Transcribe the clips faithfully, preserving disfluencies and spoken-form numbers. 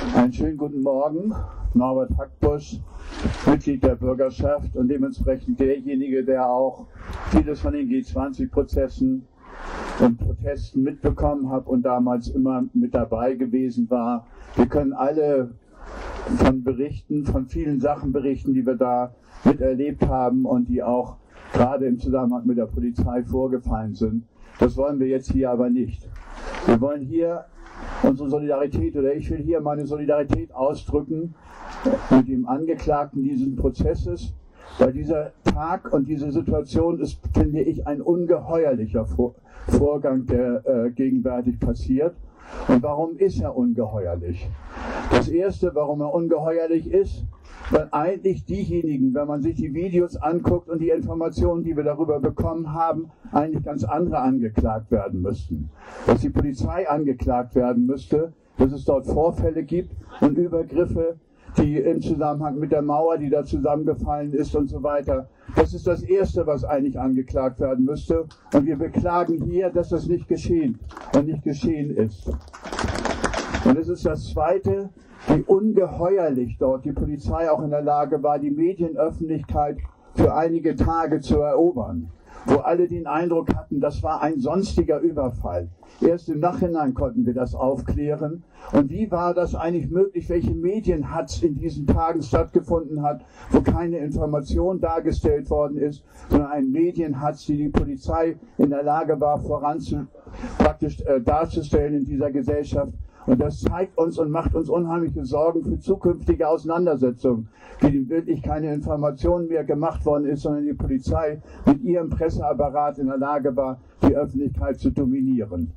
Einen schönen guten Morgen, Norbert Hackbusch, Mitglied der Bürgerschaft und dementsprechend derjenige, der auch vieles von den G zwanzig Prozessen und Protesten mitbekommen hat und damals immer mit dabei gewesen war. Wir können alle von Berichten, von vielen Sachen berichten, die wir da miterlebt haben und die auch gerade im Zusammenhang mit der Polizei vorgefallen sind. Das wollen wir jetzt hier aber nicht. Wir wollen hier unsere Solidarität, oder ich will hier meine Solidarität ausdrücken mit dem Angeklagten dieses Prozesses, weil dieser Tag und diese Situation ist, finde ich, ein ungeheuerlicher Vor Vorgang, der äh, gegenwärtig passiert. Und warum ist er ungeheuerlich? Das Erste, warum er ungeheuerlich ist, weil eigentlich diejenigen, wenn man sich die Videos anguckt und die Informationen, die wir darüber bekommen haben, eigentlich ganz andere angeklagt werden müssten. Dass die Polizei angeklagt werden müsste, dass es dort Vorfälle gibt und Übergriffe, die im Zusammenhang mit der Mauer, die da zusammengefallen ist und so weiter. Das ist das Erste, was eigentlich angeklagt werden müsste. Und wir beklagen hier, dass das nicht geschehen und nicht geschehen ist. Und es ist das Zweite, wie ungeheuerlich dort die Polizei auch in der Lage war, die Medienöffentlichkeit für einige Tage zu erobern, wo alle den Eindruck hatten, das war ein sonstiger Überfall. Erst im Nachhinein konnten wir das aufklären. Und wie war das eigentlich möglich? Welche Medien hat es in diesen Tagen stattgefunden hat, wo keine Information dargestellt worden ist, sondern ein Medien hat, die die Polizei in der Lage war, voranzu, praktisch äh, darzustellen in dieser Gesellschaft. Und das zeigt uns und macht uns unheimliche Sorgen für zukünftige Auseinandersetzungen, wie wirklich keine Information mehr gemacht worden ist, sondern die Polizei mit ihrem Presseapparat in der Lage war, die Öffentlichkeit zu dominieren.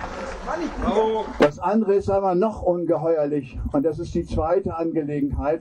Das andere ist aber noch ungeheuerlich, und das ist die zweite Angelegenheit.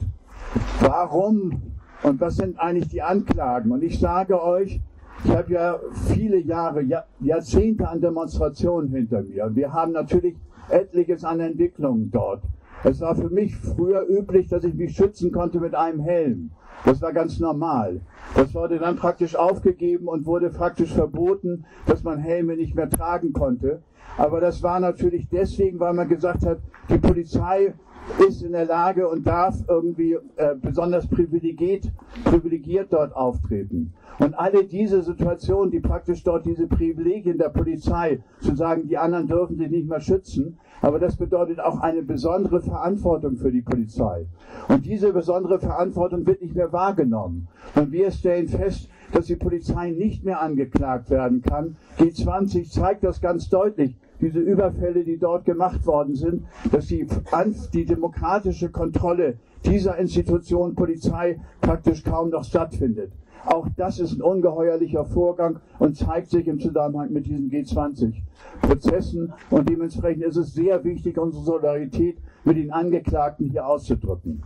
Warum und was sind eigentlich die Anklagen? Und ich sage euch, ich habe ja viele Jahre, Jahrzehnte an Demonstrationen hinter mir. Wir haben natürlich etliches an Entwicklungen dort. Es war für mich früher üblich, dass ich mich schützen konnte mit einem Helm. Das war ganz normal. Das wurde dann praktisch aufgegeben und wurde praktisch verboten, dass man Helme nicht mehr tragen konnte. Aber das war natürlich deswegen, weil man gesagt hat, die Polizei ist in der Lage und darf irgendwie äh, besonders privilegiert, privilegiert dort auftreten. Und alle diese Situationen, die praktisch dort diese Privilegien der Polizei, zu sagen, die anderen dürfen sie nicht mehr schützen, aber das bedeutet auch eine besondere Verantwortung für die Polizei. Und diese besondere Verantwortung wird nicht mehr wahrgenommen. Und wir stellen fest, dass die Polizei nicht mehr angeklagt werden kann. G zwanzig zeigt das ganz deutlich. Diese Überfälle, die dort gemacht worden sind, dass die, die demokratische Kontrolle dieser Institution Polizei praktisch kaum noch stattfindet. Auch das ist ein ungeheuerlicher Vorgang und zeigt sich im Zusammenhang mit diesen G zwanzig Prozessen. Und dementsprechend ist es sehr wichtig, unsere Solidarität mit den Angeklagten hier auszudrücken.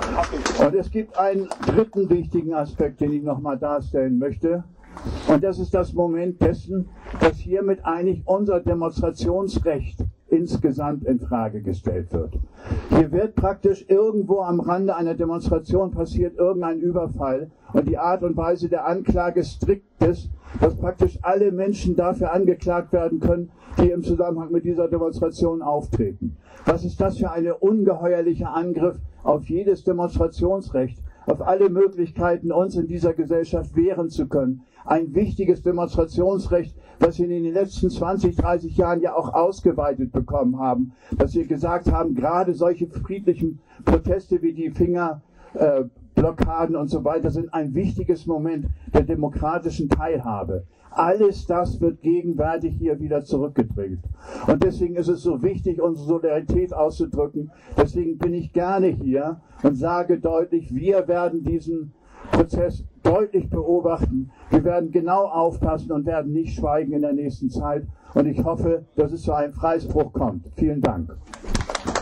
Und es gibt einen dritten wichtigen Aspekt, den ich nochmal darstellen möchte. Und das ist das Moment dessen, dass hiermit eigentlich unser Demonstrationsrecht insgesamt in Frage gestellt wird. Hier wird praktisch irgendwo am Rande einer Demonstration passiert irgendein Überfall und die Art und Weise der Anklage strikt ist, dass praktisch alle Menschen dafür angeklagt werden können, die im Zusammenhang mit dieser Demonstration auftreten. Was ist das für ein ungeheuerlicher Angriff auf jedes Demonstrationsrecht, auf alle Möglichkeiten, uns in dieser Gesellschaft wehren zu können. Ein wichtiges Demonstrationsrecht, was wir in den letzten zwanzig, dreißig Jahren ja auch ausgeweitet bekommen haben, dass wir gesagt haben, gerade solche friedlichen Proteste wie die Fingerblockaden äh, und so weiter sind ein wichtiges Moment der demokratischen Teilhabe. Alles das wird gegenwärtig hier wieder zurückgedrängt. Und deswegen ist es so wichtig, unsere Solidarität auszudrücken. Deswegen bin ich gerne hier und sage deutlich, wir werden diesen Prozess deutlich beobachten. Wir werden genau aufpassen und werden nicht schweigen in der nächsten Zeit. Und ich hoffe, dass es zu einem Freispruch kommt. Vielen Dank.